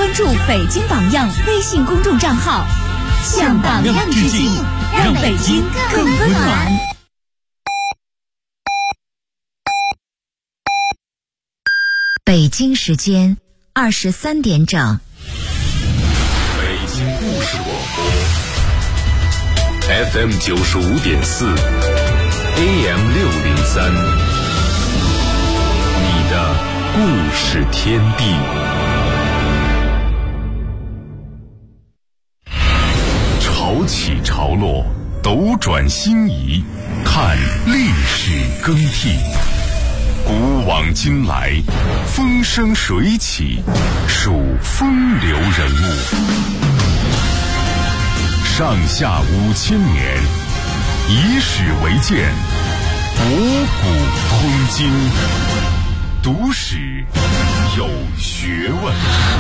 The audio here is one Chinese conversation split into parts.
关注北京榜样微信公众账号，向榜样致敬，让北京更温暖。 北京时间23点整。 北京故事广播 FM 95.4 AM 603，你的故事天地。潮起潮落，斗转星移，看历史更替。古往今来，风生水起，数风流人物。上下5000年，以史为鉴，博古通今，读史有学问。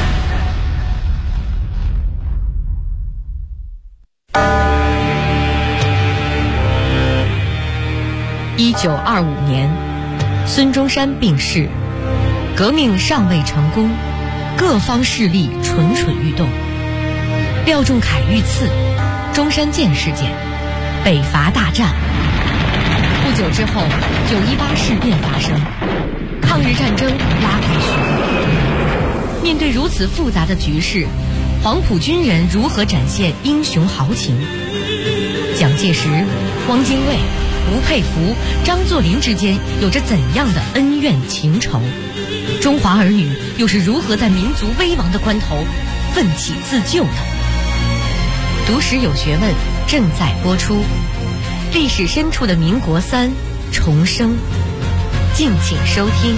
1925年，孙中山病逝，革命尚未成功，各方势力蠢蠢欲动。廖仲恺遇刺，中山舰事件，北伐大战。不久之后，918事变发生，抗日战争拉开序幕。面对如此复杂的局势，黄埔军人如何展现英雄豪情？蒋介石、汪精卫、吴佩孚、张作霖之间有着怎样的恩怨情仇？中华儿女又是如何在民族危亡的关头奋起自救的？读史有学问正在播出，历史深处的民国3重生，敬请收听。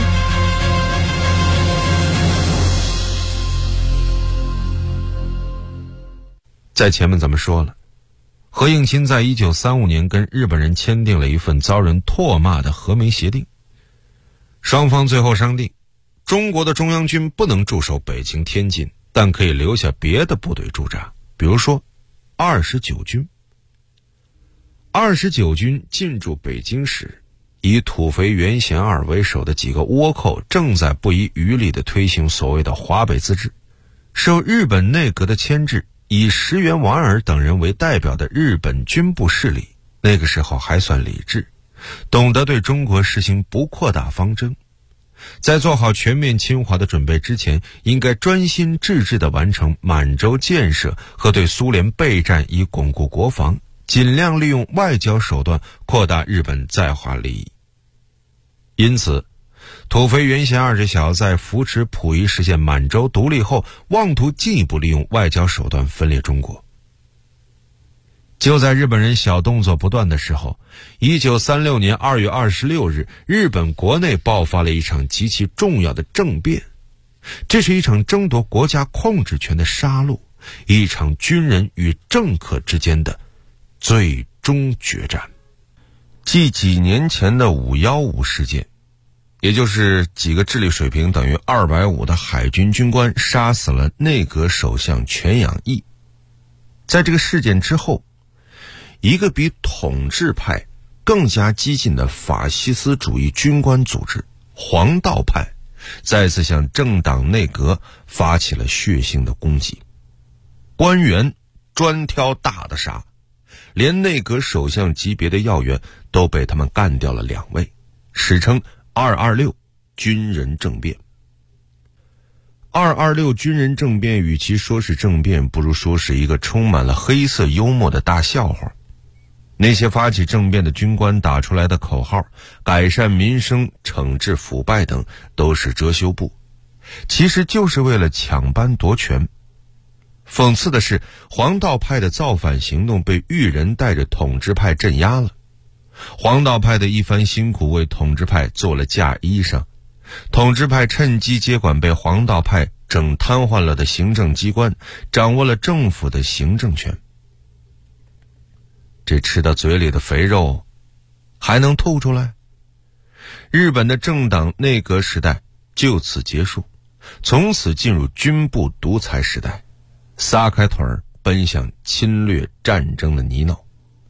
在前面咱们说了，何应钦在1935年跟日本人签订了一份遭人唾骂的和美协定。双方最后商定，中国的中央军不能驻守北京、天津，但可以留下别的部队驻扎，比如说29军。29军进驻北京时，以土肥原贤二为首的几个倭寇正在不遗余力地推行所谓的华北自治。受日本内阁的牵制，以石原莞尔等人为代表的日本军部势力，那个时候还算理智，懂得对中国实行不扩大方针。在做好全面侵华的准备之前，应该专心致志地完成满洲建设和对苏联备战，以巩固国防，尽量利用外交手段扩大日本在华利益。因此，土肥原贤二这小子在扶持溥仪实现满洲独立后，妄图进一步利用外交手段分裂中国。就在日本人小动作不断的时候，1936年2月26日，日本国内爆发了一场极其重要的政变。这是一场争夺国家控制权的杀戮，一场军人与政客之间的最终决战。继几年前的515事件，也就是几个智力水平等于250的海军军官杀死了内阁首相全养义。在这个事件之后，一个比统治派更加激进的法西斯主义军官组织黄道派再次向政党内阁发起了血腥的攻击，官员专挑大的杀，连内阁首相级别的要员都被他们干掉了2位，史称226军人政变。226军人政变与其说是政变，不如说是一个充满了黑色幽默的大笑话。那些发起政变的军官打出来的口号，改善民生、惩治腐败等，都是遮羞布，其实就是为了抢班夺权。讽刺的是，黄道派的造反行动被裕仁带着统治派镇压了。黄道派的一番辛苦为统治派做了嫁衣裳，统治派趁机接管被黄道派整瘫痪了的行政机关，掌握了政府的行政权。这吃到嘴里的肥肉还能吐出来？日本的政党内阁时代就此结束，从此进入军部独裁时代，撒开腿儿奔向侵略战争的泥淖。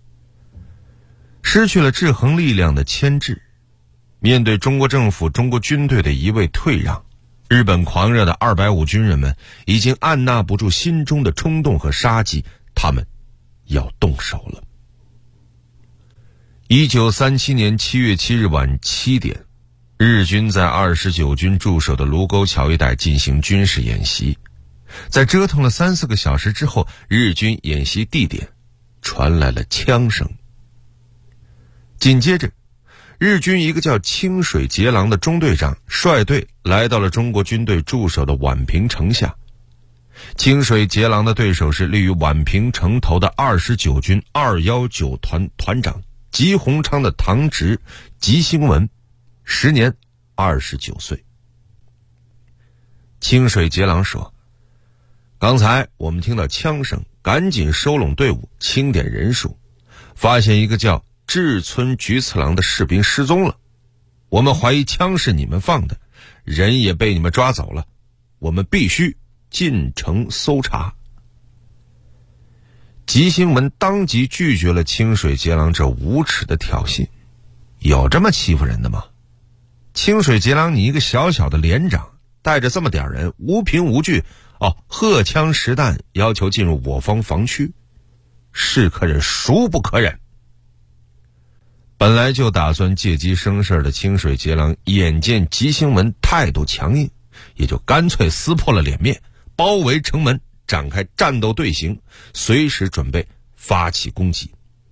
失去了制衡力量的牵制，面对中国政府、中国军队的一味退让， 日本狂热的250军人们已经按捺不住心中的冲动和杀机，他们要动手了。1937年7月7日晚7点，日军在29军驻守的卢沟桥一带进行军事演习。在折腾了3-4个小时之后，日军演习地点传来了枪声。紧接着，日军一个叫清水节郎的中队长率队来到了中国军队驻守的宛平城下。清水节郎的对手是立于宛平城头的29军219团团长吉鸿昌的堂侄吉星文，时年29岁。清水节郎说，刚才我们听到枪声，赶紧收拢队伍，清点人数，发现一个叫志村菊次郎的士兵失踪了。我们怀疑枪是你们放的，人也被你们抓走了，我们必须进城搜查。吉星文当即拒绝了清水节郎这无耻的挑衅。有这么欺负人的吗？清水节郎，你一个小小的连长，带着这么点人，无凭无据，荷枪实弹要求进入我方防区，是可忍孰不可忍。本来就打算借机生事的清水节郎眼见吉星文态度强硬，也就干脆撕破了脸面，包围城门，展开战斗队形，随时准备发起攻击。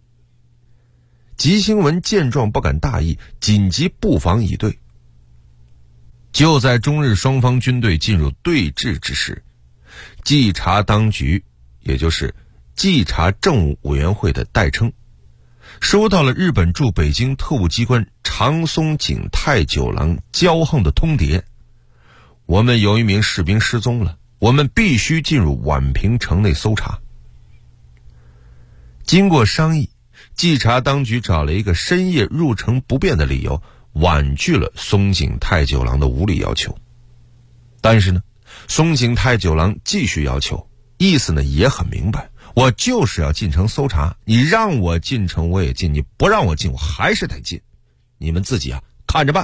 吉星文见状不敢大意，紧急布防以对。就在中日双方军队进入对峙之时，稽查当局，也就是稽查政务委员会的代称，收到了日本驻北京特务机关长松井太久郎骄横的通牒：我们有一名士兵失踪了，我们必须进入宛平城内搜查。经过商议，稽查当局找了一个深夜入城不便的理由，婉拒了松井太久郎的无理要求。但是呢，松井太久郎继续要求，意思呢也很明白，我就是要进城搜查，你让我进城我也进，你不让我进我还是得进，你们自己看着办。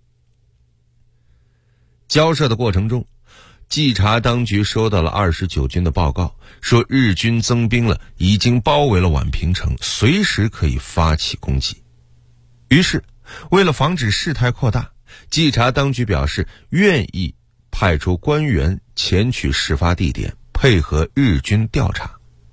交涉的过程中，稽查当局收到了29军的报告，说日军增兵了，已经包围了宛平城，随时可以发起攻击。于是为了防止事态扩大，稽查当局表示愿意派出官员前去事发地点，配合日军调查。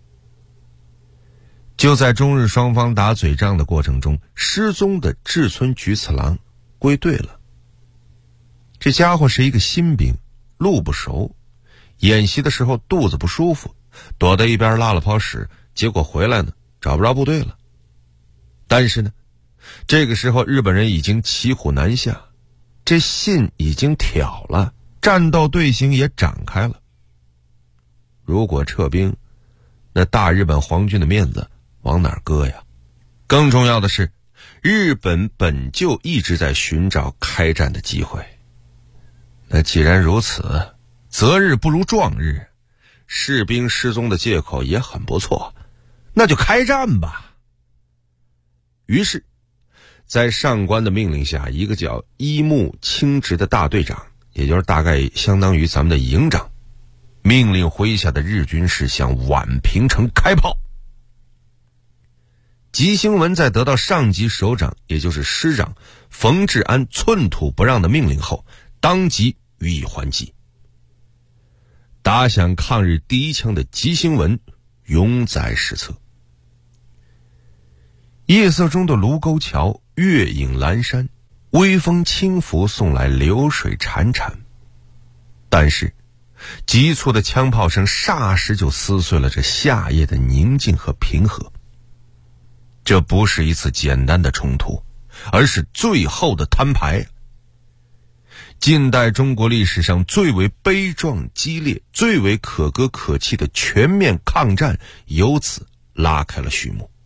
就在中日双方打嘴仗的过程中，失踪的志村菊次郎归队了。这家伙是一个新兵，路不熟，演习的时候肚子不舒服，躲在一边拉了泡屎，结果回来呢找不着部队了。但是呢，这个时候日本人已经骑虎难下，这信已经挑了，战斗队形也展开了。如果撤兵，那大日本皇军的面子往哪儿搁呀？更重要的是，日本本就一直在寻找开战的机会。那既然如此，择日不如撞日，士兵失踪的借口也很不错，那就开战吧。于是在上官的命令下，一个叫伊木清直的大队长，也就是大概相当于咱们的营长，命令麾下的日军士向宛平城开炮。吉星文在得到上级首长，也就是师长冯治安寸土不让的命令后，当即予以还击。打响抗日第一枪的吉星文永载史册。夜色中的卢沟桥，月影阑珊，微风轻拂送来流水潺潺。但是急促的枪炮声霎时就撕碎了这夏夜的宁静和平和。这不是一次简单的冲突，而是最后的摊牌。近代中国历史上最为悲壮激烈、最为可歌可泣的全面抗战由此拉开了序幕。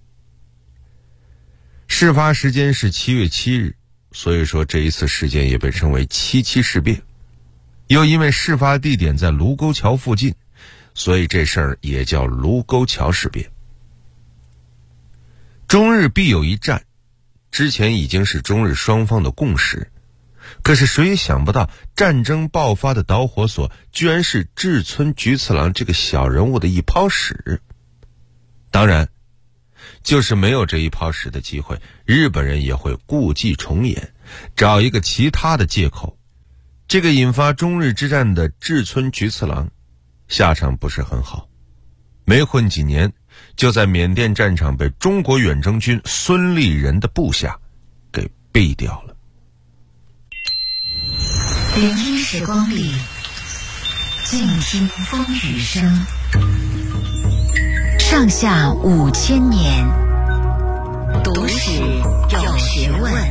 事发时间是7月7日，所以说这一次事件也被称为7.7事变。又因为事发地点在卢沟桥附近，所以这事儿也叫卢沟桥事变。中日必有一战，之前已经是中日双方的共识。 可是谁也想不到，战争爆发的导火索居然是志村菊次郎这个小人物的一泡屎。当然，就是没有这一泡屎的机会，日本人也会故伎重演，找一个其他的借口。这个引发中日之战的志村菊次郎下场不是很好，没混几年就在缅甸战场被中国远征军孙立人的部下给毙掉了。 聆听时光里，静听风雨声。上下5000年，读史有学问。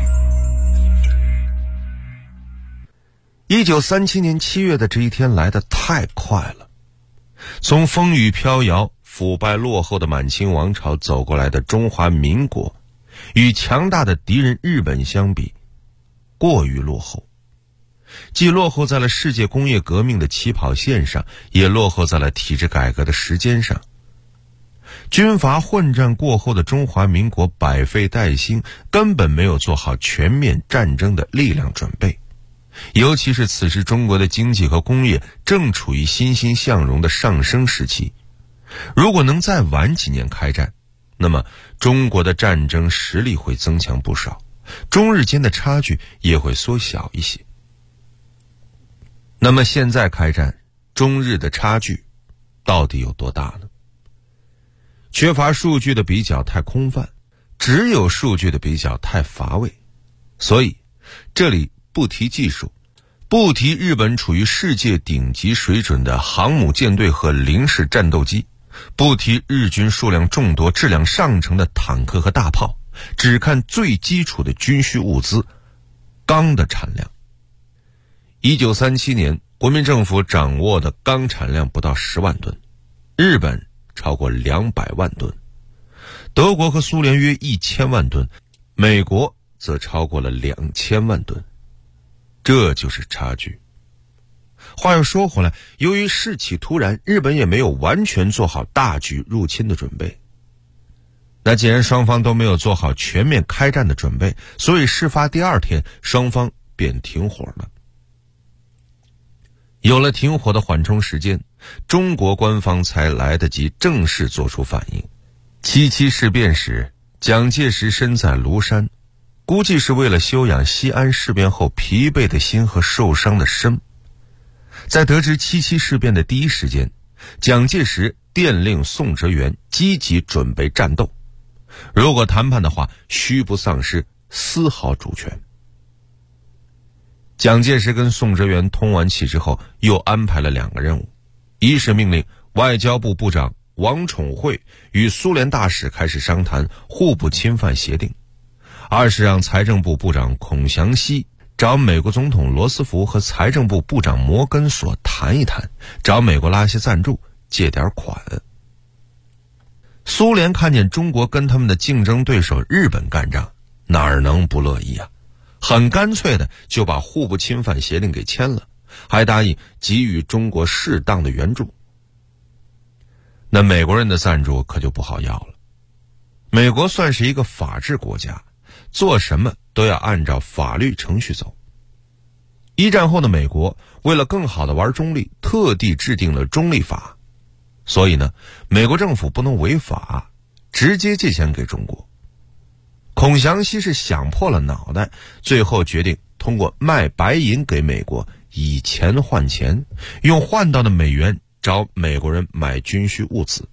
1937年7月的这一天来得太快了，从风雨飘摇、腐败落后的满清王朝走过来的中华民国，与强大的敌人日本相比，过于落后。既落后在了世界工业革命的起跑线上，也落后在了体制改革的时间上。军阀混战过后的中华民国百废待兴，根本没有做好全面战争的力量准备。尤其是此时中国的经济和工业正处于欣欣向荣的上升时期，如果能再晚几年开战，那么中国的战争实力会增强不少，中日间的差距也会缩小一些。那么现在开战，中日的差距到底有多大呢？缺乏数据的比较太空泛，只有数据的比较太乏味。所以这里不提技术，不提日本处于世界顶级水准的航母舰队和零式战斗机，不提日军数量众多、质量上乘的坦克和大炮，只看最基础的军需物资——钢的产量。1937年，国民政府掌握的钢产量不到10万吨，日本超过200万吨，德国和苏联约1000万吨，美国则超过了2000万吨。这就是差距。话又说回来，由于事起突然，日本也没有完全做好大举入侵的准备。那既然双方都没有做好全面开战的准备，所以事发第2天，双方便停火了。有了停火的缓冲时间，中国官方才来得及正式做出反应。77事变时，蒋介石身在庐山，估计是为了休养西安事变后疲惫的心和受伤的身。在得知77事变的第一时间，蒋介石电令宋哲元积极准备战斗，如果谈判的话，须不丧失丝毫主权。蒋介石跟宋哲元通完气之后，又安排了2个任务：一是命令外交部部长王宠惠与苏联大使开始商谈互不侵犯协定；二是让财政部部长孔祥熙找美国总统罗斯福和财政部部长摩根索谈一谈，找美国拉些赞助，借点款。苏联看见中国跟他们的竞争对手日本干仗，哪能不乐意啊？很干脆的就把互不侵犯协定给签了，还答应给予中国适当的援助。那美国人的赞助可就不好要了。美国算是一个法治国家，做什么都要按照法律程序走。一战后的美国为了更好的玩中立，特地制定了中立法，所以呢，美国政府不能违法，直接借钱给中国。孔祥熙是想破了脑袋，最后决定通过卖白银给美国，以钱换钱，用换到的美元找美国人买军需物资。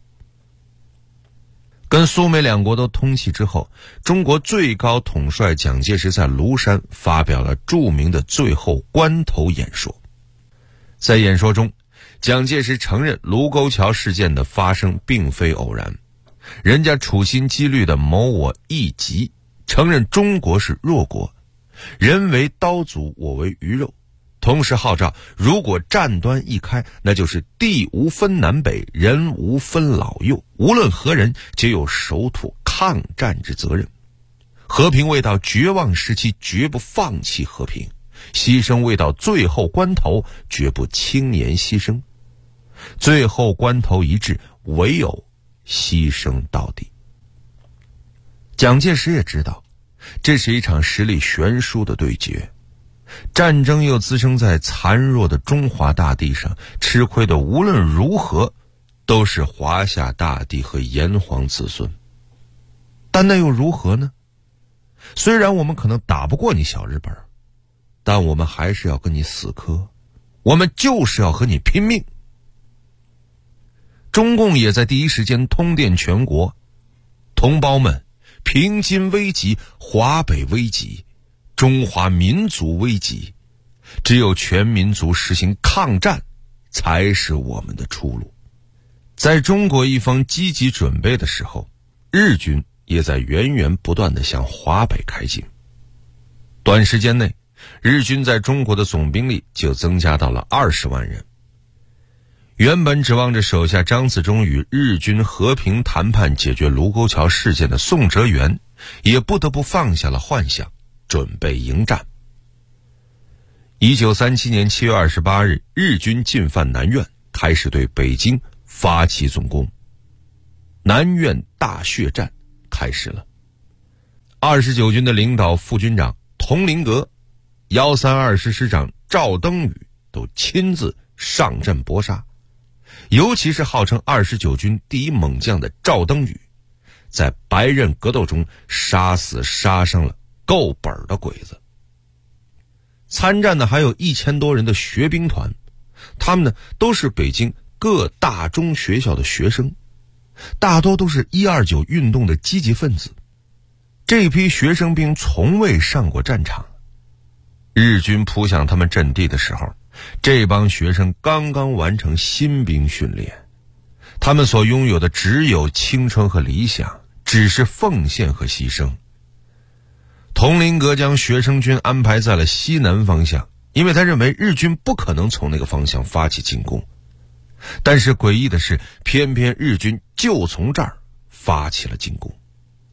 跟苏美两国都通气之后，中国最高统帅蒋介石在庐山发表了著名的最后关头演说。在演说中，蒋介石承认卢沟桥事件的发生并非偶然，人家处心积虑的谋我一己，承认中国是弱国，人为刀俎，我为鱼肉，同时号召如果战端一开，那就是地无分南北，人无分老幼，无论何人皆有守土抗战之责任。和平未到绝望时期，绝不放弃和平；牺牲未到最后关头，绝不轻言牺牲。最后关头一至，唯有牺牲到底。蒋介石也知道，这是一场实力悬殊的对决。 战争又滋生在残弱的中华大地上，吃亏的无论如何都是华夏大地和炎黄子孙。但那又如何呢？虽然我们可能打不过你小日本，但我们还是要跟你死磕，我们就是要和你拼命。中共也在第一时间通电全国，同胞们，平津危急，华北危急，中华民族危急，只有全民族实行抗战，才是我们的出路。在中国一方积极准备的时候，日军也在源源不断地向华北开进。短时间内，日军在中国的总兵力就增加到了20万人。原本指望着手下张自忠与日军和平谈判解决卢沟桥事件的宋哲元，也不得不放下了幻想，准备迎战。1937年7月28日，日军进犯南苑，开始对北京发起总攻。南苑大血战开始了。29军的领导副军长佟麟阁、132师师长赵登禹都亲自上阵搏杀。尤其是号称29军第一猛将的赵登禹，在白刃格斗中杀死杀伤了够本的鬼子。参战的还有1000多人的学兵团，他们呢都是北京各大中学校的学生，大多都是129运动的积极分子。这批学生兵从未上过战场，日军扑向他们阵地的时候，这帮学生刚刚完成新兵训练，他们所拥有的只有青春和理想，只是奉献和牺牲。佟麟阁将学生军安排在了西南方向，因为他认为日军不可能从那个方向发起进攻。但是诡异的是，偏偏日军就从这儿发起了进攻。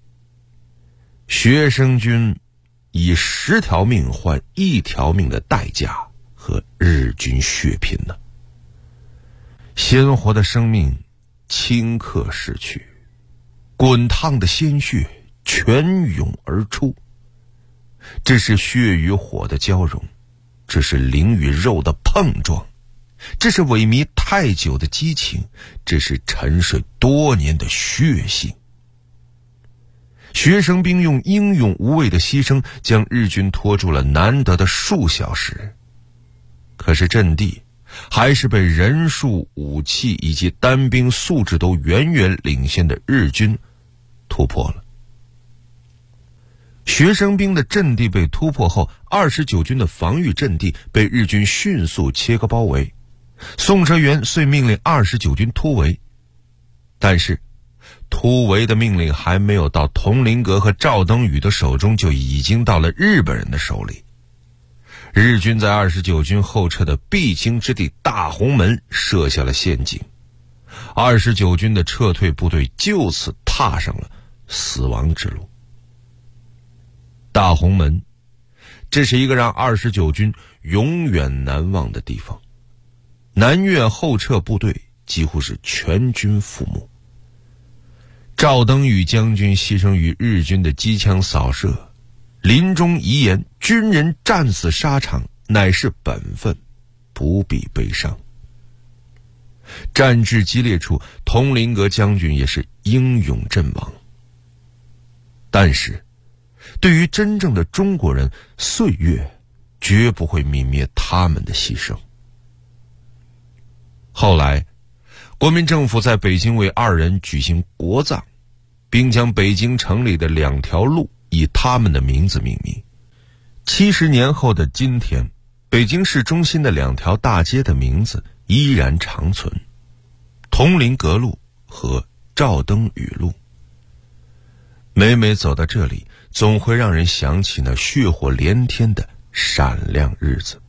学生军以10条命换1条命的代价和日军血拼呢。鲜活的生命顷刻逝去，滚烫的鲜血泉涌而出。这是血与火的交融，这是灵与肉的碰撞，这是萎靡太久的激情，这是沉睡多年的血性。学生兵用英勇无畏的牺牲将日军拖住了难得的数小时，可是阵地还是被人数、武器以及单兵素质都远远领先的日军突破了。学生兵的阵地被突破后，29军的防御阵地被日军迅速切割包围。宋哲元遂命令29军突围，但是突围的命令还没有到佟麟阁和赵登禹的手中，就已经到了日本人的手里。日军在29军后撤的必经之地大红门设下了陷阱，29军的撤退部队就此踏上了死亡之路。大红门，这是一个让29军永远难忘的地方。南越后撤部队几乎是全军覆没。赵登禹将军牺牲于日军的机枪扫射，临终遗言：军人战死沙场乃是本分，不必悲伤。战至激烈处，佟麟阁将军也是英勇阵亡。但是对于真正的中国人，岁月绝不会泯灭他们的牺牲。后来国民政府在北京为2人举行国葬，并将北京城里的2条路以他们的名字命名。70年后的今天，北京市中心的2条大街的名字依然长存：佟麟阁路和赵登禹路。每每走到这里，总会让人想起那血火连天的闪亮日子。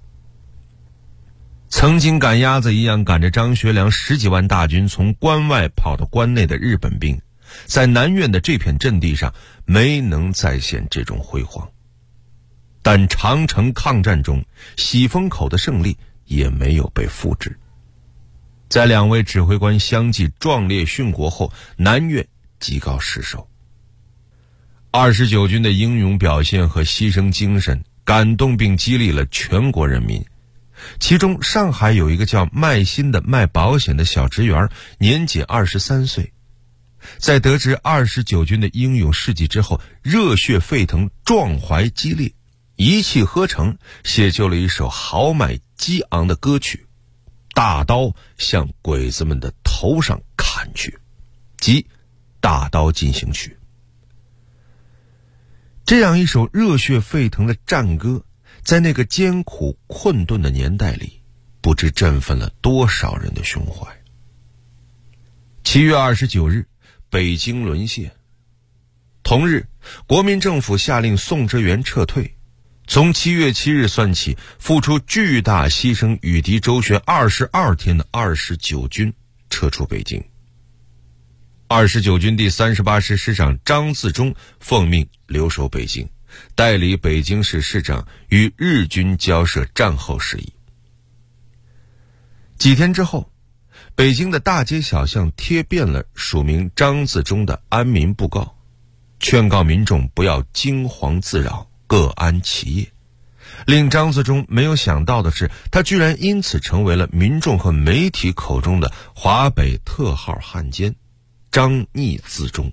曾经赶鸭子一样赶着张学良10几万大军从关外跑到关内的日本兵，在南苑的这片阵地上没能再现这种辉煌。但长城抗战中，喜峰口的胜利也没有被复制。在2位指挥官相继壮烈殉国后，南苑即告失守。29军的英勇表现和牺牲精神感动并激励了全国人民。其中上海有一个叫麦新的卖保险的小职员，年仅23岁，在得知29军的英勇事迹之后，热血沸腾，壮怀激烈，一气呵成，写就了一首豪迈激昂的歌曲，大刀向鬼子们的头上砍去，即大刀进行曲。这样一首热血沸腾的战歌，在那个艰苦困顿的年代里，不知振奋了多少人的胸怀。7月29日，北京沦陷。同日，国民政府下令宋哲元撤退。从7月7日算起，付出巨大牺牲与敌周旋22天的29军撤出北京。29军第38师师长张自忠奉命留守北京，代理北京市市长与日军交涉战后事宜。几天之后，北京的大街小巷贴遍了署名张自忠的安民布告，劝告民众不要惊惶自扰，各安其业。令张自忠没有想到的是，他居然因此成为了民众和媒体口中的华北特号汉奸张逆自忠。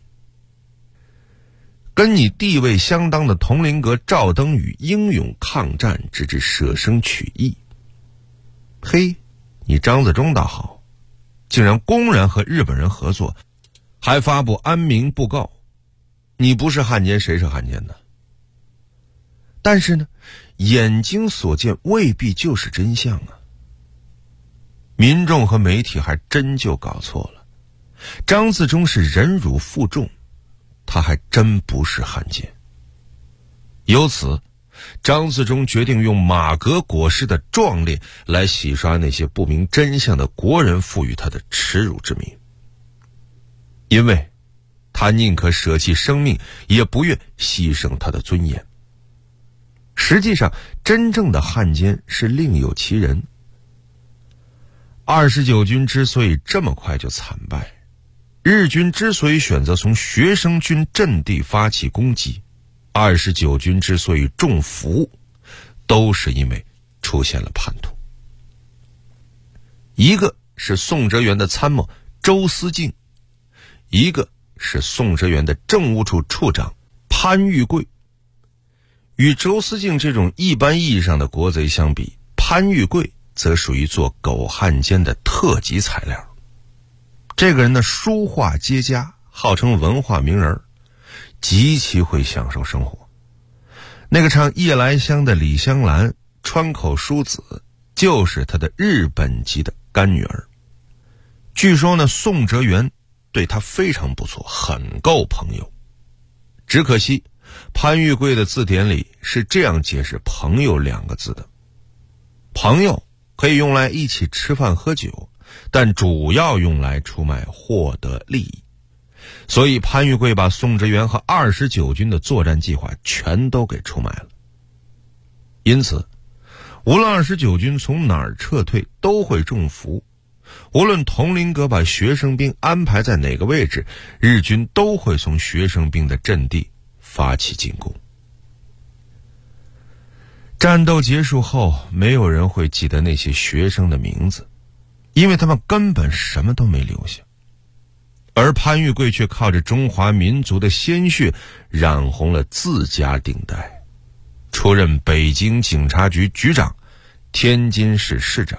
跟你地位相当的佟麟阁赵登禹英勇抗战，直至舍生取义。嘿，你张自忠倒好，竟然公然和日本人合作，还发布安民布告。你不是汉奸，谁是汉奸呢？但是呢，眼睛所见未必就是真相啊。民众和媒体还真就搞错了，张自忠是忍辱负重，他还真不是汉奸。由此，张自忠决定用马革裹尸的壮烈来洗刷那些不明真相的国人赋予他的耻辱之名。因为他宁可舍弃生命，也不愿牺牲他的尊严。实际上，真正的汉奸是另有其人。29军之所以这么快就惨败，日军之所以选择从学生军阵地发起攻击，29军之所以中伏，都是因为出现了叛徒。一个是宋哲元的参谋周思敬，一个是宋哲元的政务处处长潘玉贵。与周思敬这种一般意义上的国贼相比，潘玉贵则属于做狗汉奸的特级材料。这个人的书画皆佳，号称文化名人，极其会享受生活。那个唱夜来香的李香兰，川口淑子，就是他的日本籍的干女儿。据说呢，宋哲元对他非常不错，很够朋友。只可惜潘玉贵的字典里是这样解释朋友2个字的：朋友可以用来一起吃饭喝酒，但主要用来出卖获得利益。所以潘玉贵把宋哲元和29军的作战计划全都给出卖了。因此无论29军从哪儿撤退都会中伏，无论佟麟阁把学生兵安排在哪个位置，日军都会从学生兵的阵地发起进攻。战斗结束后，没有人会记得那些学生的名字，因为他们根本什么都没留下。而潘玉贵却靠着中华民族的鲜血染红了自家顶带，出任北京警察局局长、天津市市长。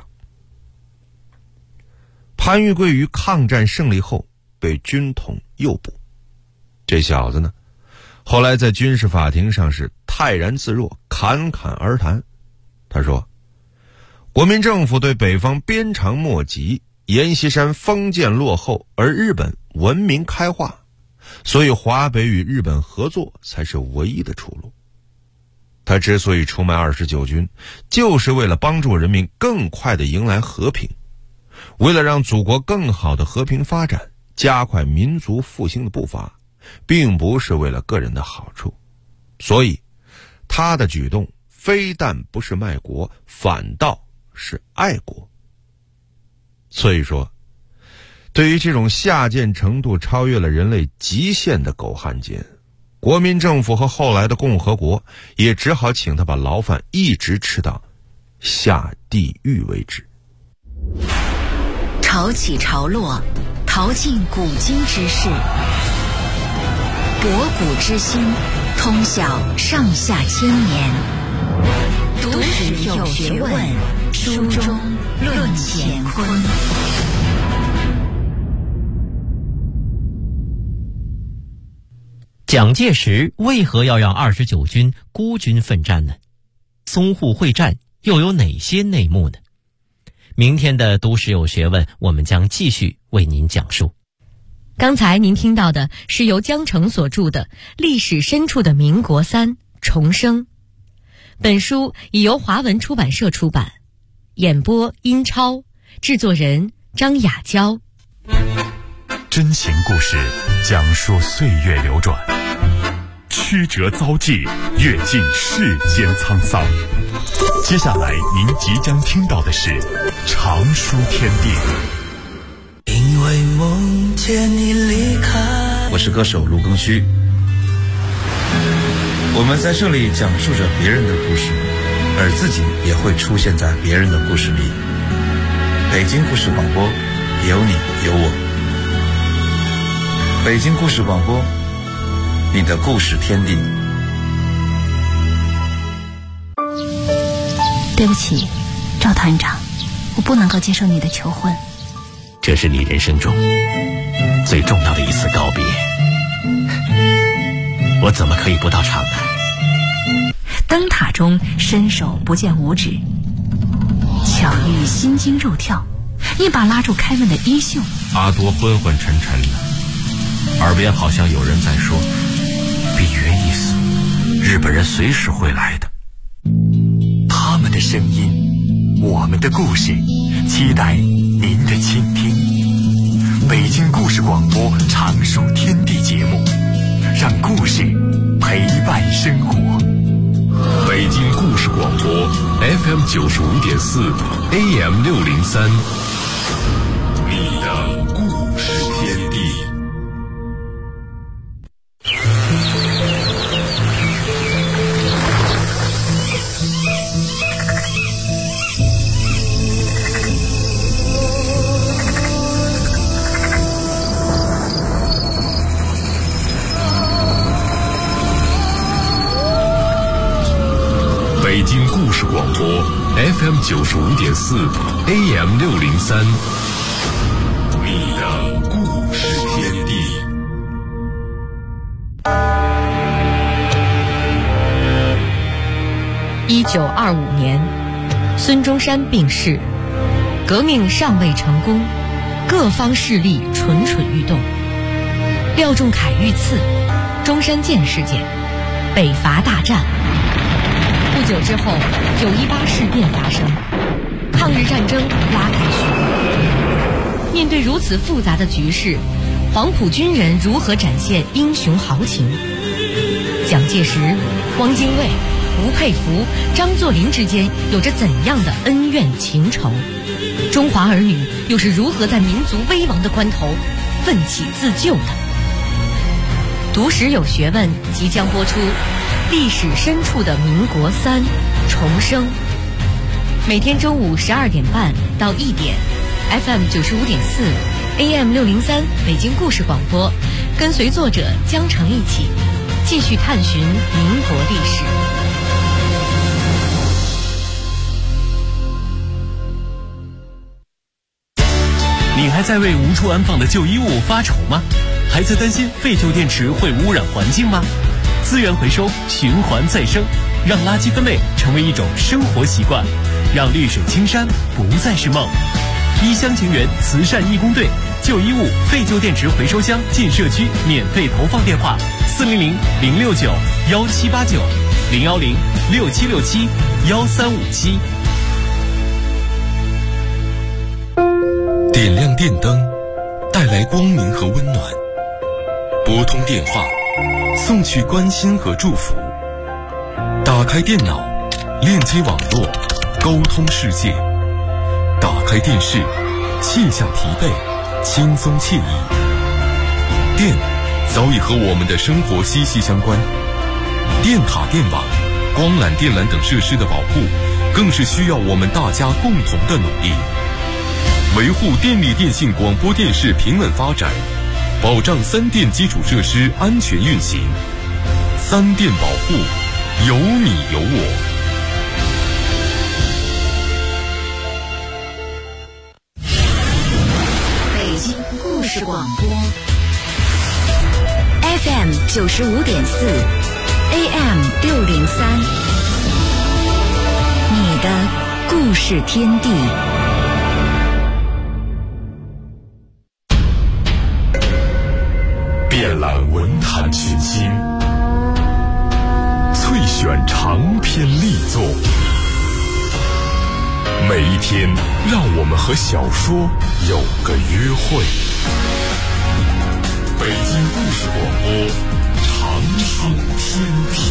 潘玉贵于抗战胜利后被军统诱捕，这小子呢，后来在军事法庭上是泰然自若，侃侃而谈。他说，国民政府对北方鞭长莫及，阎锡山封建落后，而日本文明开化，所以华北与日本合作才是唯一的出路。他之所以出卖29军，就是为了帮助人民更快地迎来和平，为了让祖国更好的和平发展，加快民族复兴的步伐，并不是为了个人的好处。所以他的举动非但不是卖国，反倒是爱国。所以说，对于这种下贱程度超越了人类极限的狗汉奸， 国民政府和后来的共和国也只好请他把牢饭一直吃到下地狱为止。 潮起潮落，淘尽古今之事，博古之今，通晓上下千年。读史有学问，书中论乾坤。 蒋介石为何要让29军孤军奋战呢？淞沪会战又有哪些内幕呢？明天的读史有学问，我们将继续为您讲述。 刚才您听到的是由江澄所著的《历史深处的民国三重生》，本书已由华文出版社出版，演播殷超，制作人张雅娇。 真情故事讲述岁月流转，曲折遭际，阅尽世间沧桑。接下来您即将听到的是长书天地。 因为梦见你离开。我是歌手卢庚戌。我们在这里讲述着别人的故事，而自己也会出现在别人的故事里。北京故事广播，有你有我。北京故事广播，你的故事天地。 对不起，赵团长，我不能够接受你的求婚。 这是你人生中最重要的一次告别，我怎么可以不到场呢？ 灯塔中伸手不见五指，巧遇心惊肉跳，一把拉住凯文的衣袖。 阿多昏昏沉沉的，耳边好像有人在说：比约意思，日本人随时会来的。 他们的声音，我们的故事，期待您的倾听。北京故事广播长书天地节目，让故事陪伴生活。 北京故事广播 FM 95.4 AM 603，你的故事天地。北京故事广播 FM 95.4 AM 603，你的故事天地。 1925年，孙中山病逝，革命尚未成功，各方势力蠢蠢欲动。廖仲恺遇刺，中山舰事件，北伐大战。不久之后，918事变发生，抗日战争拉开序幕。面对如此复杂的局势，黄埔军人如何展现英雄豪情？蒋介石、汪精卫、吴佩孚、张作霖之间有着怎样的恩怨情仇？中华儿女又是如何在民族危亡的关头奋起自救的？读史有学问即将播出历史深处的民国三重生，每天中午12点半到1点 FM 95.4 AM 603北京故事广播，跟随作者江澄一起继续探寻民国历史。 你还在为无处安放的旧衣物发愁吗？还在担心废旧电池会污染环境吗？资源回收，循环再生，让垃圾分类成为一种生活习惯，让绿水青山不再是梦。一厢情愿慈善义工队旧衣物废旧电池回收箱进社区免费投放电话：400-069-1789 010-6767-1357。 点亮电灯，带来光明和温暖；拨通电话，送去关心和祝福；打开电脑，链接网络，沟通世界；打开电视，卸下疲惫，轻松惬意。电早已和我们的生活息息相关。电塔、电网、光缆、电缆等设施的保护，更是需要我们大家共同的努力。维护电力电信广播电视平稳发展，保障三电基础设施安全运行。三电保护，有你有我。 北京故事广播 FM 95.4 AM 603，你的故事天地。 遍览文坛群星，萃选长篇力作，每一天让我们和小说有个约会。北京故事广播，长春天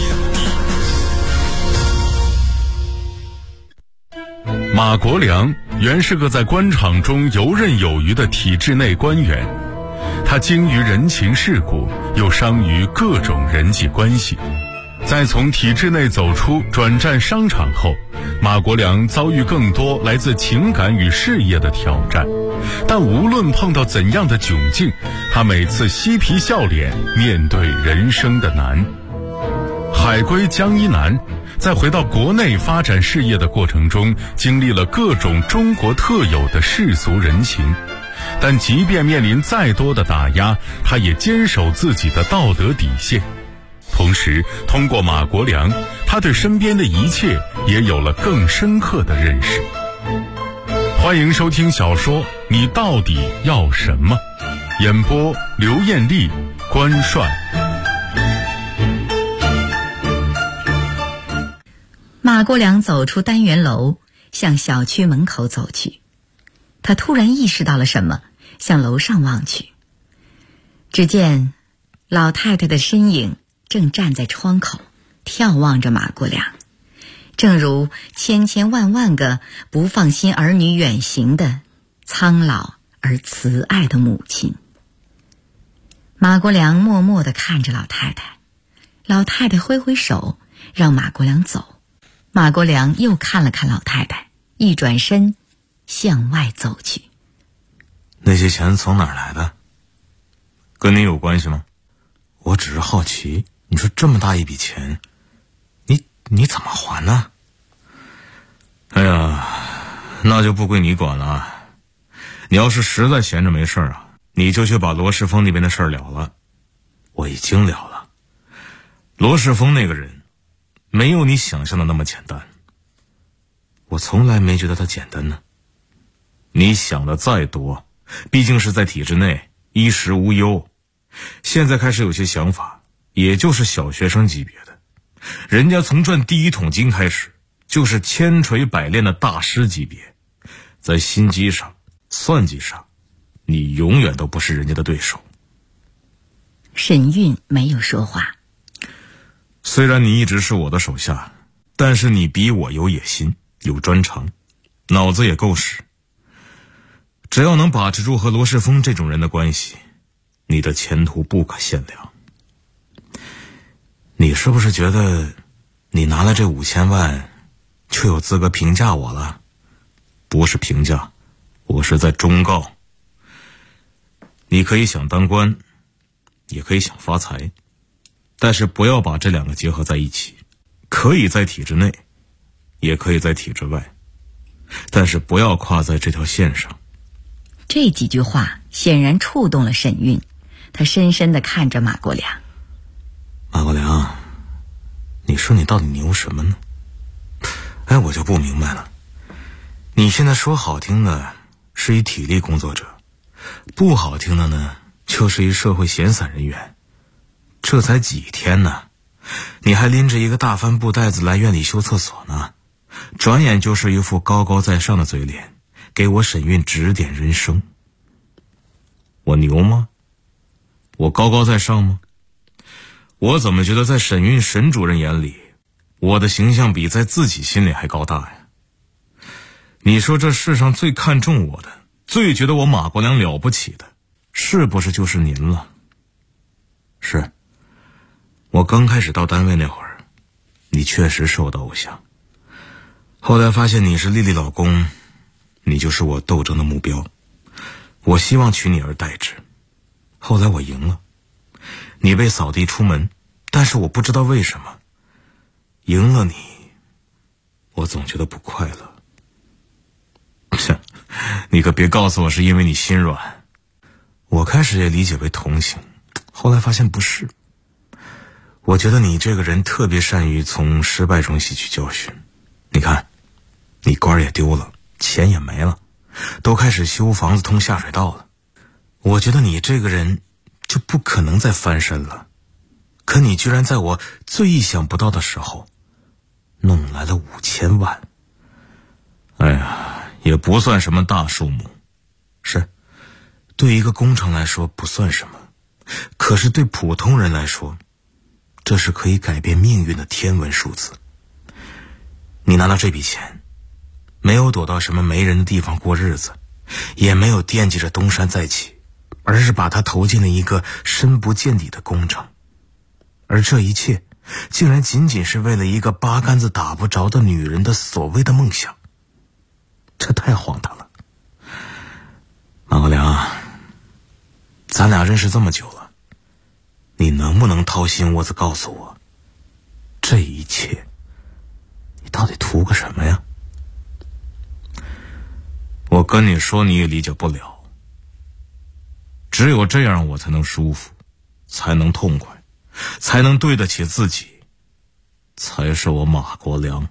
地。马国良原是个在官场中游刃有余的体制内官员，他精于人情世故，又伤于各种人际关系。在从体制内走出转战商场后，马国良遭遇更多来自情感与事业的挑战，但无论碰到怎样的窘境，他每次嬉皮笑脸面对人生的难。海归江一南在回到国内发展事业的过程中，经历了各种中国特有的世俗人情，但即便面临再多的打压，他也坚守自己的道德底线。同时通过马国良，他对身边的一切也有了更深刻的认识。欢迎收听小说《你到底要什么》，演播刘艳丽、关帅。 马国良走出单元楼，向小区门口走去。他突然意识到了什么，向楼上望去，只见老太太的身影正站在窗口，眺望着马国良，正如千千万万个不放心儿女远行的苍老而慈爱的母亲。马国良默默地看着老太太，老太太挥挥手让马国良走。马国良又看了看老太太，一转身向外走去。 那些钱从哪儿来的？跟你有关系吗？我只是好奇，你说这么大一笔钱，你怎么还呢？哎呀，那就不归你管了。你要是实在闲着没事啊，你就去把罗世峰那边的事儿了了。我已经了了。罗世峰那个人没有你想象的那么简单。我从来没觉得他简单呢。你想的再多，毕竟是在体制内，衣食无忧。现在开始有些想法，也就是小学生级别的。人家从赚第一桶金开始，就是千锤百炼的大师级别。在心机上、算计上，你永远都不是人家的对手。 沈韵没有说话。 虽然你一直是我的手下，但是你比我有野心，有专长，脑子也够使。只要能把持住和罗世峰这种人的关系，你的前途不可限量。你是不是觉得你拿了这5000万就有资格评价我了？不是评价，我是在忠告。你可以想当官，也可以想发财，但是不要把这两个结合在一起。可以在体制内，也可以在体制外，但是不要跨在这条线上。 这几句话显然触动了沈韵，他深深地看着马国良。 马国良，你说你到底牛什么呢？哎，我就不明白了。你现在说好听的是一体力工作者，不好听的呢就是一社会闲散人员。这才几天呢，你还拎着一个大帆布袋子来院里修厕所呢，转眼就是一副高高在上的嘴脸，给我沈韵指点人生。我牛吗？我高高在上吗？我怎么觉得在沈韵沈主任眼里，我的形象比在自己心里还高大呀？你说这世上最看重我的，最觉得我马国良了不起的，是不是就是您了？ 是，我刚开始到单位那会儿，你确实是我的偶像。后来发现你是丽丽老公，你就是我斗争的目标。我希望取你而代之。后来我赢了，你被扫地出门，但是我不知道为什么，赢了你，我总觉得不快乐。你可别告诉我是因为你心软。我开始也理解为同情，后来发现不是。我觉得你这个人特别善于从失败中吸取教训。你看，你官也丢了，钱也没了，都开始修房子通下水道了。我觉得你这个人就不可能再翻身了，可你居然在我最意想不到的时候弄来了5000万。哎呀，也不算什么大数目，是，对一个工程来说不算什么，可是对普通人来说，这是可以改变命运的天文数字。你拿到这笔钱，没有躲到什么没人的地方过日子，也没有惦记着东山再起，而是把它投进了一个深不见底的工程。而这一切竟然仅仅是为了一个八竿子打不着的女人的所谓的梦想，这太荒唐了。马国良，咱俩认识这么久了，你能不能掏心窝子告诉我，这一切你到底图个什么呀？我跟你说你也理解不了，只有这样我才能舒服，才能痛快，才能对得起自己，才是我马国良。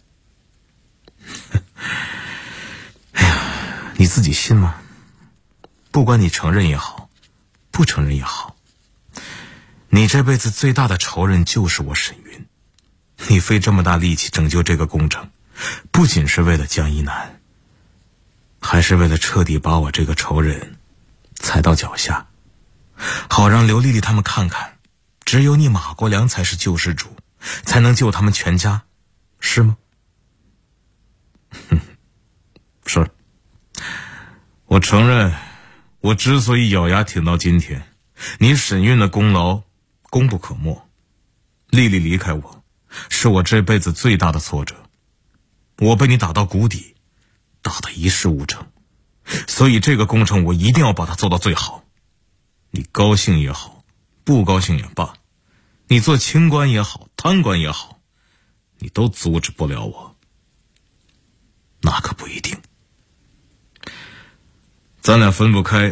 哎呀，你自己信吗？不管你承认也好，不承认也好，你这辈子最大的仇人就是我沈云。你费这么大力气拯救这个工程，不仅是为了江一南，还是为了彻底把我这个仇人踩到脚下，好让刘丽丽他们看看，只有你马国良才是救世主，才能救他们全家，是吗？是。我承认，我之所以咬牙挺到今天，你沈运的功劳功不可没。丽丽离开我，是我这辈子最大的挫折。我被你打到谷底，打得一事无成，所以这个工程我一定要把它做到最好。你高兴也好，不高兴也罢，你做清官也好，贪官也好，你都阻止不了我。那可不一定，咱俩分不开。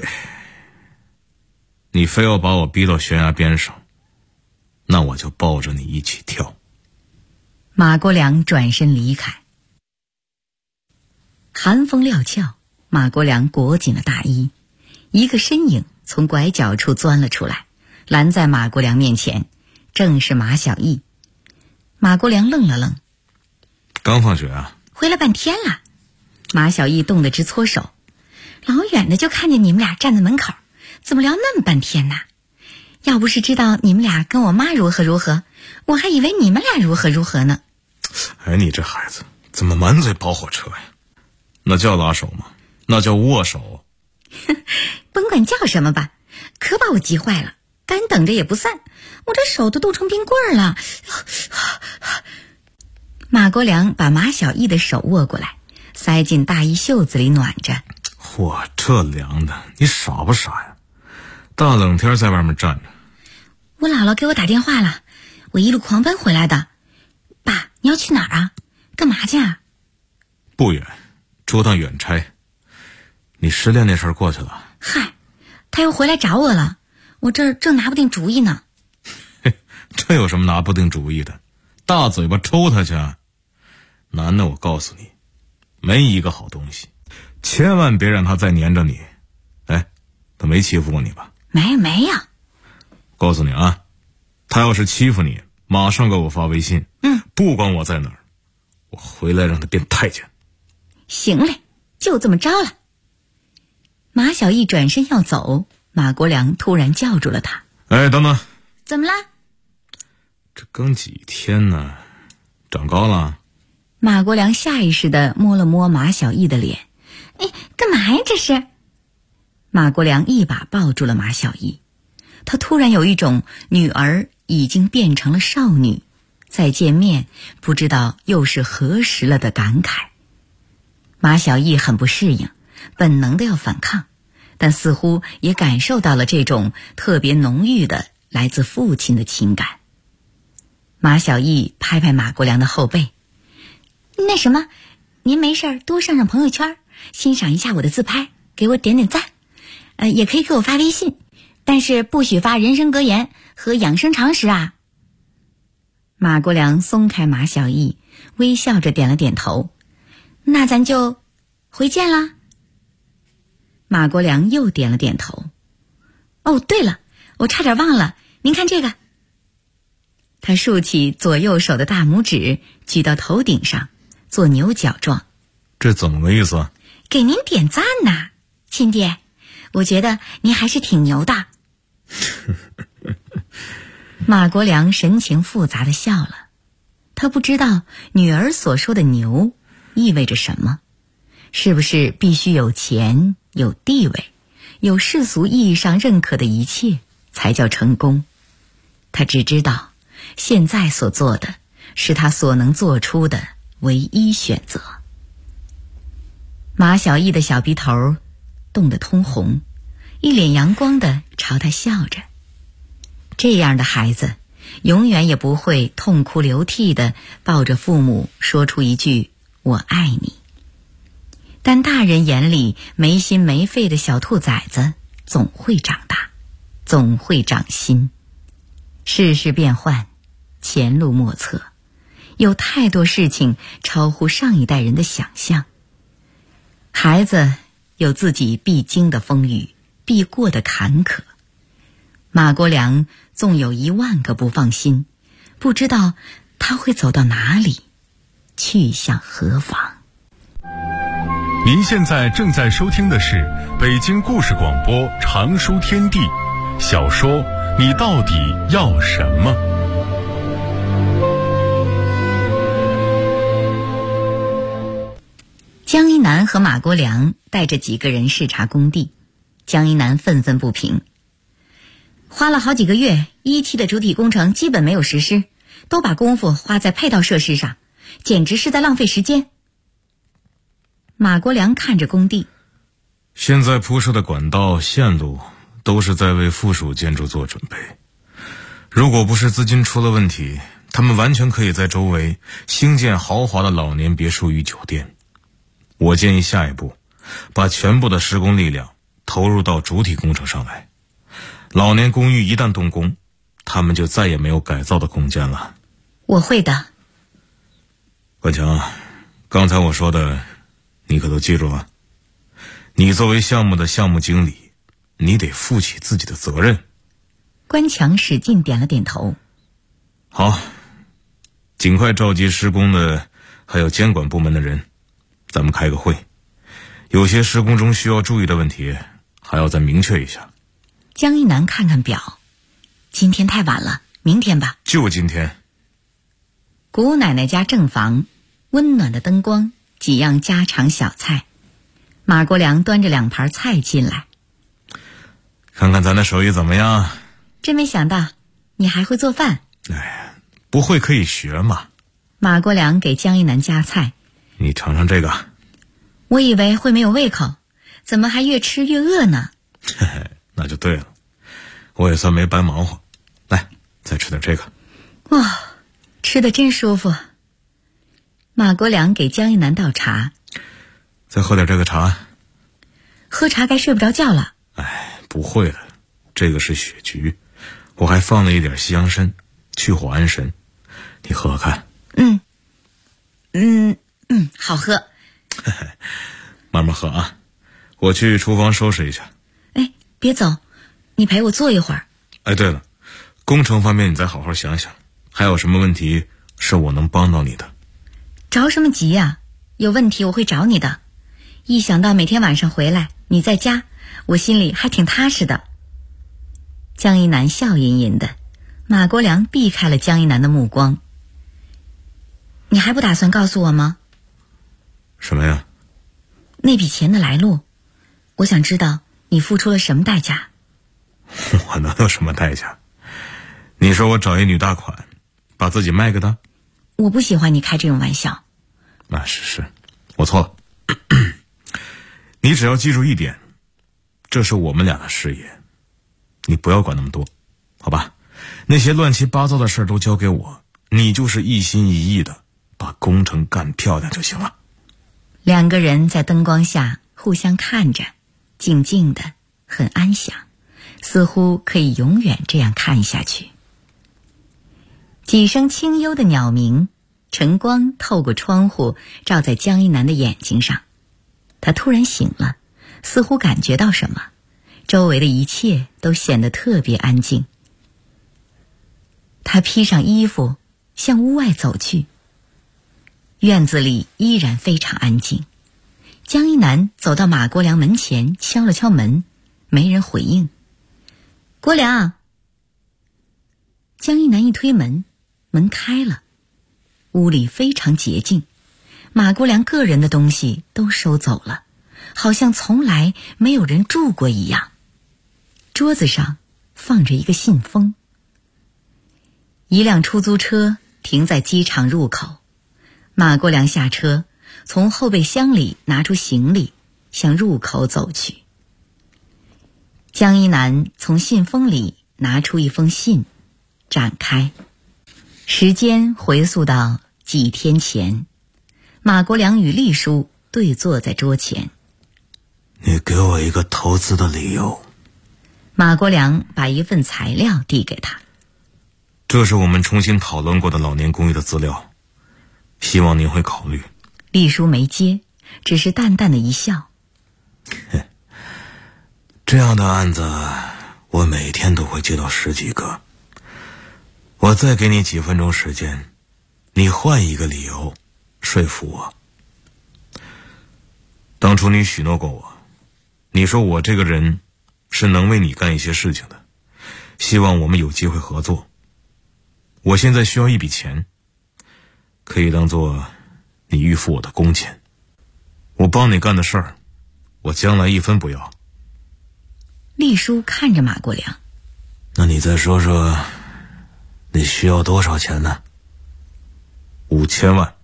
你非要把我逼到悬崖边上，那我就抱着你一起跳。 马国良转身离开。寒风料峭，马国良裹紧了大衣，一个身影从拐角处钻了出来，拦在马国良面前，正是马小艺。马国良愣了愣， 刚放学啊？ 回来半天了。马小艺冻得直搓手，老远的就看见你们俩站在门口，怎么聊那么半天呢？要不是知道你们俩跟我妈如何如何，我还以为你们俩如何如何呢。 哎，你这孩子怎么满嘴跑火车呀？那叫拉手吗？那叫握手。 甭管叫什么吧，可把我急坏了，干等着也不散，我这手都冻成冰棍了。马国良把马小艺的手握过来，塞进大衣袖子里暖着。 嚯，这凉的，你傻不傻呀？大冷天在外面站着。 我姥姥给我打电话了，我一路狂奔回来的。爸，你要去哪儿啊？干嘛去啊？ 不远，出趟远差。你失恋那事儿过去了？ 嗨，他又回来找我了，我这儿正拿不定主意呢。 这有什么拿不定主意的？大嘴巴抽他去啊！男的，我告诉你，没一个好东西，千万别让他再黏着你。哎，他没欺负过你吧？ 没有。 告诉你啊，他要是欺负你，马上给我发微信。不管我在哪儿，我回来让他变太监。 行嘞，就这么着了。马小艺转身要走，马国良突然叫住了他。 哎，等等。 怎么了？ 这刚几天呢，长高了？ 马国良下意识地摸了摸马小艺的脸。哎，干嘛呀这是？马国良一把抱住了马小艺。 他突然有一种女儿已经变成了少女，再见面不知道又是何时了的感慨。马小艺很不适应，本能的要反抗，但似乎也感受到了这种特别浓郁的来自父亲的情感。马小艺拍拍马国良的后背，那什么，您没事多上上朋友圈，欣赏一下我的自拍，给我点点赞，也可以给我发微信，但是不许发人生格言和养生常识啊。马国良松开马小艺，微笑着点了点头，那咱就回见啦。马国良又点了点头。哦，对了，我差点忘了，您看这个。他竖起左右手的大拇指，举到头顶上，做牛角状。 这怎么个意思？ 给您点赞呐，亲爹，我觉得您还是挺牛的。马国良神情复杂地笑了，他不知道女儿所说的牛意味着什么，是不是必须有钱、有地位、有世俗意义上认可的一切才叫成功？他只知道现在所做的是他所能做出的唯一选择。马小艺的小鼻头冻得通红，一脸阳光地朝他笑着。这样的孩子永远也不会痛哭流涕地抱着父母说出一句我爱你。但大人眼里没心没肺的小兔崽子总会长大，总会长心。世事变幻，前路莫测，有太多事情超乎上一代人的想象。孩子有自己必经的风雨，必过的坎坷。马国良纵有10000个不放心，不知道他会走到哪里，去向何方。 您现在正在收听的是北京故事广播长书天地小说《你到底要什么》。 江一南和马国良带着几个人视察工地，江一南愤愤不平，花了好几个月，1期的主体工程基本没有实施，都把功夫花在配套设施上，简直是在浪费时间。马国良看着工地， 现在铺设的管道线路都是在为附属建筑做准备，如果不是资金出了问题，他们完全可以在周围兴建豪华的老年别墅与酒店。我建议下一步把全部的施工力量投入到主体工程上来，老年公寓一旦动工，他们就再也没有改造的空间了。 我会的。 关强，刚才我说的你可都记住了？你作为项目的项目经理，你得负起自己的责任。 关强使劲点了点头。 好，尽快召集施工的还有监管部门的人，咱们开个会，有些施工中需要注意的问题还要再明确一下。 江一南看看表，今天太晚了，明天吧。 就今天。 姑奶奶家正房，温暖的灯光，几样家常小菜。马国良端着2盘菜进来， 看看咱的手艺怎么样？ 真没想到你还会做饭。 哎，不会可以学嘛。 马国良给江一南夹菜， 你尝尝这个。 我以为会没有胃口，怎么还越吃越饿呢？ 嘿嘿，那就对了，我也算没白忙活。来，再吃点这个。 哇，吃得真舒服。马国良给江一南倒茶， 再喝点这个茶。 喝茶该睡不着觉了。 哎，不会的，这个是血菊，我还放了一点西洋参，去火安神，你喝喝看。 好喝。 慢慢喝啊，我去厨房收拾一下。 哎，别走，你陪我坐一会儿。 哎，对了，工程方面你再好好想想，还有什么问题是我能帮到你的？ 着什么急呀？有问题我会找你的。一想到每天晚上回来你在家，我心里还挺踏实的。江一南笑吟吟的，马国良避开了江一南的目光。你还不打算告诉我吗？ 什么呀？ 那笔钱的来路，我想知道你付出了什么代价。 我能有什么代价？你说我找一女大款，把自己卖给她？ 我不喜欢你开这种玩笑。 是，我错了。你只要记住一点，这是我们俩的事业，你不要管那么多，好吧？那些乱七八糟的事都交给我，你就是一心一意的把工程干漂亮就行了。 两个人在灯光下互相看着，静静的，很安详，似乎可以永远这样看下去。几声清幽的鸟鸣，晨光透过窗户照在江一南的眼睛上。他突然醒了，似乎感觉到什么，周围的一切都显得特别安静。他披上衣服向屋外走去。院子里依然非常安静。江一南走到马国良门前，敲了敲门，没人回应。国良。江一南一推门，门开了。屋里非常洁净，马国良个人的东西都收走了，好像从来没有人住过一样。桌子上放着一个信封。一辆出租车停在机场入口，马国良下车，从后备箱里拿出行李，向入口走去。江一南从信封里拿出一封信，展开。时间回溯到几天前，马国良与丽叔对坐在桌前。 你给我一个投资的理由。 马国良把一份材料递给他。 这是我们重新讨论过的老年公寓的资料，希望您会考虑。 丽叔没接，只是淡淡的一笑。 这样的案子我每天都会接到10几个，我再给你几分钟时间，你换一个理由说服我。 当初你许诺过我，你说我这个人是能为你干一些事情的，希望我们有机会合作。我现在需要一笔钱，可以当做你预付我的工钱。我帮你干的事儿，我将来1分不要。 丽叔看着马国良。 那你再说说，你需要多少钱呢？5000万。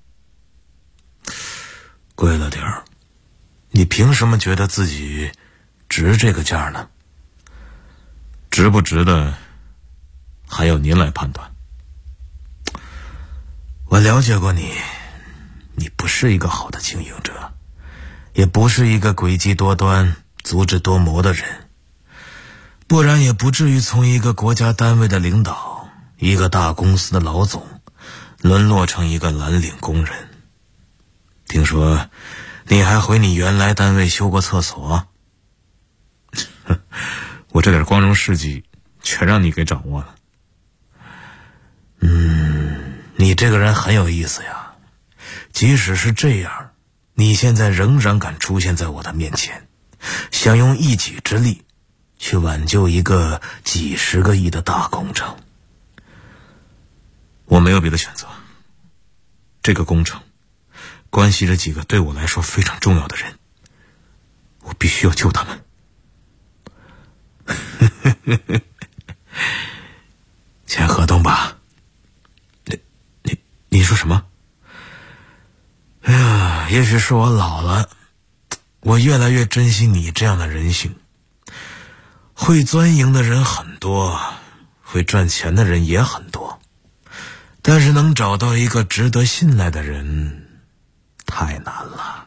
贵了点儿，你凭什么觉得自己值这个价呢？ 值不值的，还要您来判断。 我了解过你，你不是一个好的经营者，也不是一个诡计多端、足智多谋的人，不然也不至于从一个国家单位的领导，一个大公司的老总，沦落成一个蓝领工人。听说你还回你原来单位修过厕所？ 我这点光荣事迹全让你给掌握了。 你这个人很有意思呀，即使是这样，你现在仍然敢出现在我的面前，想用一己之力去挽救一个几10个亿的大工程。 我没有别的选择，这个工程关系着几个对我来说非常重要的人，我必须要救他们。 签合同吧。 你说什么？ 哎呀，也许是我老了，我越来越珍惜你这样的人性。会钻营的人很多，会赚钱的人也很多，但是能找到一个值得信赖的人太难了。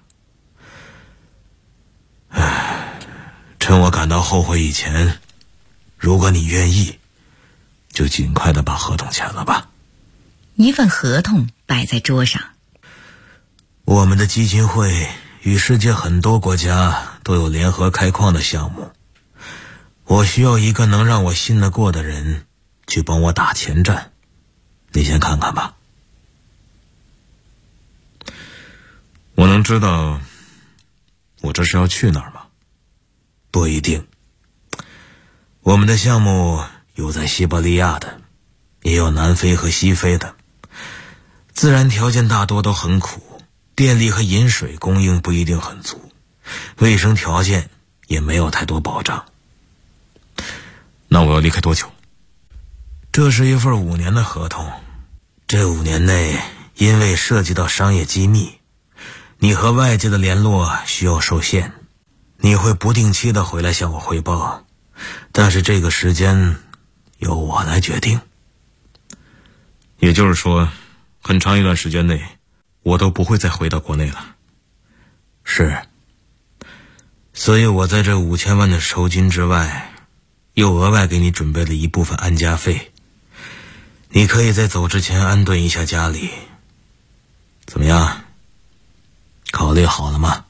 趁我感到后悔以前，如果你愿意，就尽快的把合同签了吧。 一份合同摆在桌上。 我们的基金会与世界很多国家都有联合开矿的项目，我需要一个能让我信得过的人去帮我打前站，你先看看吧。 我能知道我这是要去哪儿吗？ 不一定。我们的项目有在西伯利亚的，也有南非和西非的，自然条件大多都很苦，电力和饮水供应不一定很足，卫生条件也没有太多保障。 那我要离开多久？ 这是一份5年的合同，这5年内因为涉及到商业机密，你和外界的联络需要受限，你会不定期的回来向我汇报，但是这个时间由我来决定。 也就是说，很长一段时间内我都不会再回到国内了。 是，所以我在这5000万的酬金之外，又额外给你准备了一部分安家费，你可以在走之前安顿一下家里。怎么样？考虑好了吗？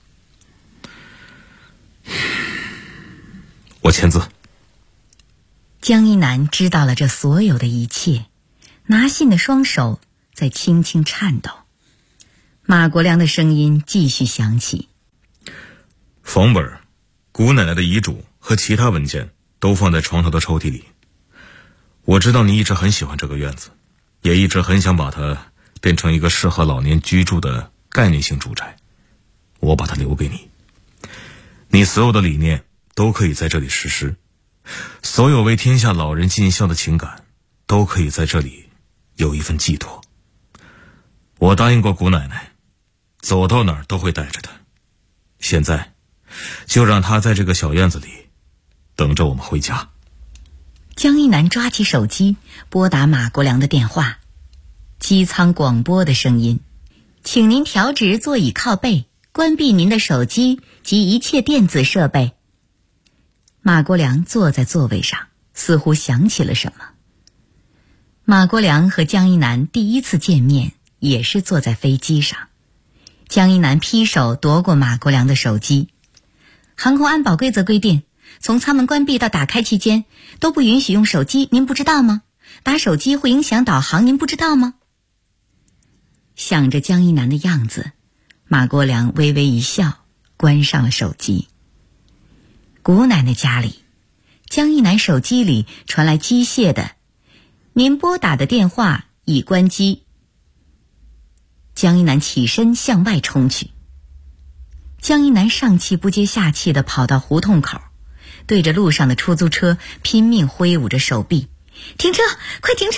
我签字。 江一南知道了这所有的一切，拿信的双手在轻轻颤抖。马国良的声音继续响起： 房本、姑奶奶的遗嘱和其他文件都放在床头的抽屉里。我知道你一直很喜欢这个院子，也一直很想把它变成一个适合老年居住的概念性住宅。我把它留给你，你所有的理念都可以在这里实施，所有为天下老人尽孝的情感都可以在这里有一份寄托。我答应过姑奶奶，走到哪儿都会带着她。现在就让她在这个小院子里等着我们回家。 江一南抓起手机拨打马国良的电话，机舱广播的声音：请您调直座椅靠背，关闭您的手机及一切电子设备。马国良坐在座位上，似乎想起了什么。马国良和江一南第一次见面也是坐在飞机上。江一南劈手夺过马国良的手机。航空安保规则规定，从舱门关闭到打开期间都不允许用手机，您不知道吗？打手机会影响导航，您不知道吗？想着江一南的样子，马国良微微一笑，关上了手机。姑奶奶家里，江一南手机里传来机械的：您拨打的电话已关机。江一南起身向外冲去。江一南上气不接下气地跑到胡同口，对着路上的出租车拼命挥舞着手臂：停车，快停车！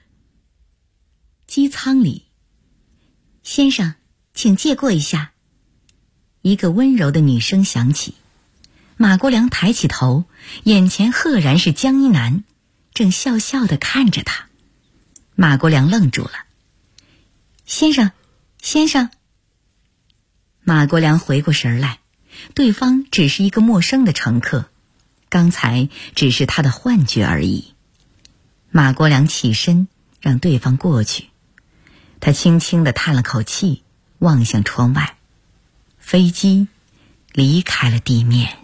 机舱里，先生，请借过一下。一个温柔的女声响起。马国良抬起头，眼前赫然是江一南，正笑笑地看着他。马国良愣住了。先生，先生。马国良回过神来，对方只是一个陌生的乘客，刚才只是他的幻觉而已。马国良起身让对方过去，他轻轻地叹了口气，望向窗外。飞机离开了地面。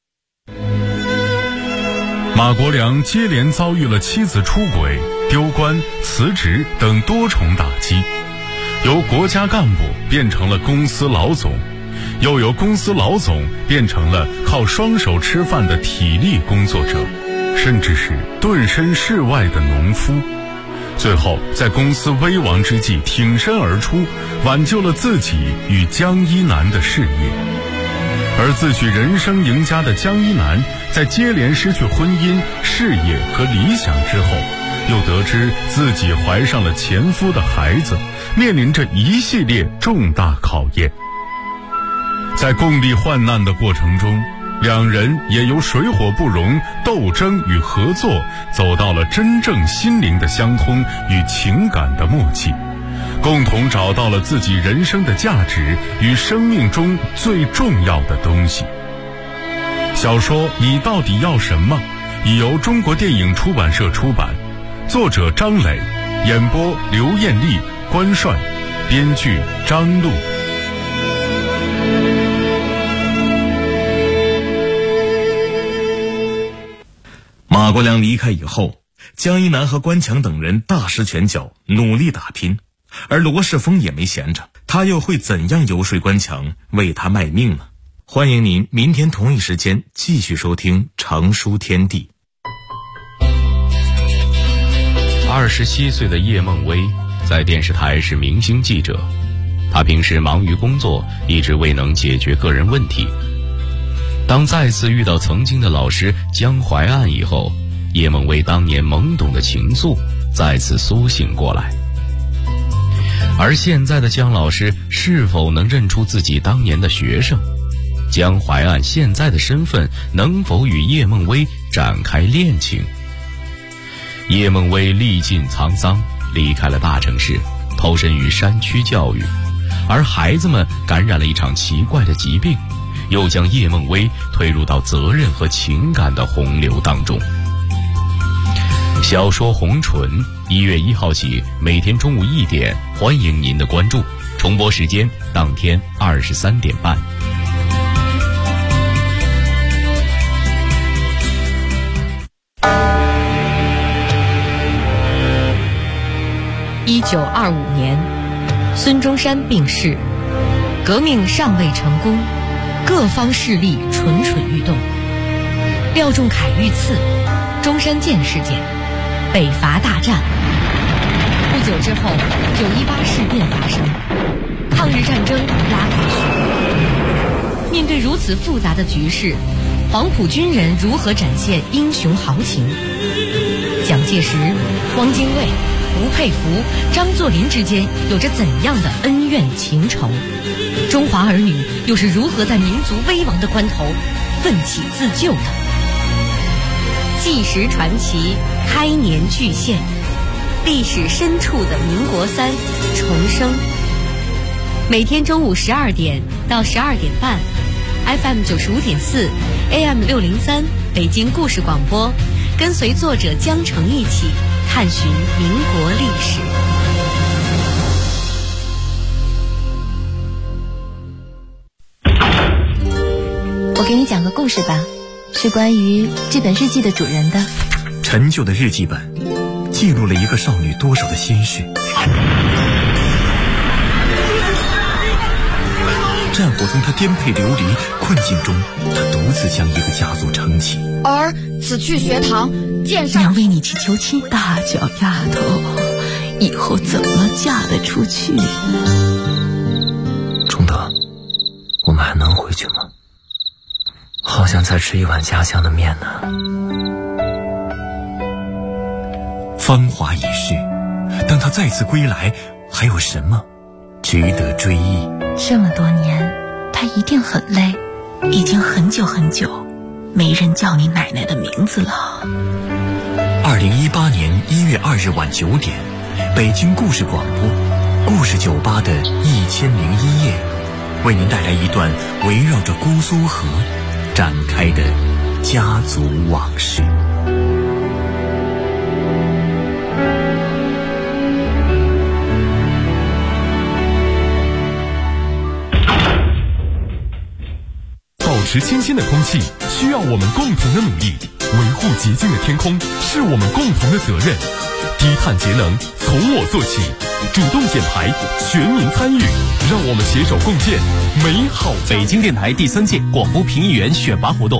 马国良接连遭遇了妻子出轨、丢官、辞职等多重打击，由国家干部变成了公司老总，又由公司老总变成了靠双手吃饭的体力工作者，甚至是顿身事外的农夫。最后在公司危亡之际挺身而出，挽救了自己与江一南的事业。而自诩人生赢家的江一南，在接连失去婚姻、事业和理想之后，又得知自己怀上了前夫的孩子，面临着一系列重大考验。在共历患难的过程中，两人也由水火不容、斗争与合作，走到了真正心灵的相通与情感的默契，共同找到了自己人生的价值与生命中最重要的东西。小说《你到底要什么》已由中国电影出版社出版，作者张磊，演播刘艳丽、关帅，编剧张璐。 马国良离开以后，江一南和关强等人大施拳脚，努力打拼，而罗世峰也没闲着，他又会怎样游说关强为他卖命呢？欢迎您明天同一时间继续收听《长书天地》。 27岁的叶梦薇在电视台是明星记者，她平时忙于工作，一直未能解决个人问题。当再次遇到曾经的老师江淮岸以后， 叶梦薇当年懵懂的情愫再次苏醒过来。而现在的姜老师是否能认出自己当年的学生？姜淮岸现在的身份能否与叶梦薇展开恋情？叶梦薇历尽沧桑，离开了大城市，投身于山区教育，而孩子们感染了一场奇怪的疾病，又将叶梦薇推入到责任和情感的洪流当中。小说《红唇》1月1号起，每天中午1点，欢迎您的关注。重播时间当天23点半。 1925年，孙中山病逝，革命尚未成功，各方势力蠢蠢欲动。廖仲恺遇刺，中山舰事件，北伐大战。不久之后，918事变发生，抗日战争拉开序幕。面对如此复杂的局势，黄埔军人如何展现英雄豪情？蒋介石、汪精卫、吴佩孚、张作霖之间有着怎样的恩怨情仇？中华儿女又是如何在民族危亡的关头奋起自救的？纪实传奇开年巨献，历史深处的民国3重生。每天中午12点到12点半 ，FM 95.4 AM 603北京故事广播，跟随作者江澄一起探寻民国历史。 我给你讲个故事吧，是关于这本日记的主人的。 陈旧的日记本记录了一个少女多少的心事。战火中她颠沛流离，困境中她独自将一个家族撑起。 儿此去学堂，见上。 娘为你去求亲。大脚丫头，以后怎么嫁得出去？ 钟德，我们还能回去吗？好想再吃一碗家乡的面呢。 芳华已逝，当他再次归来，还有什么值得追忆？ 这么多年，他一定很累，已经很久很久没人叫你奶奶的名字了。 2018年1月2日晚9点，北京故事广播故事酒吧的1001夜，为您带来一段围绕着姑苏河展开的家族往事。 保持清新的空气需要我们共同的努力，维护洁净的天空是我们共同的责任。低碳节能从我做起，主动减排，全民参与，让我们携手共建美好。 北京电台第3届广播评议员选拔活动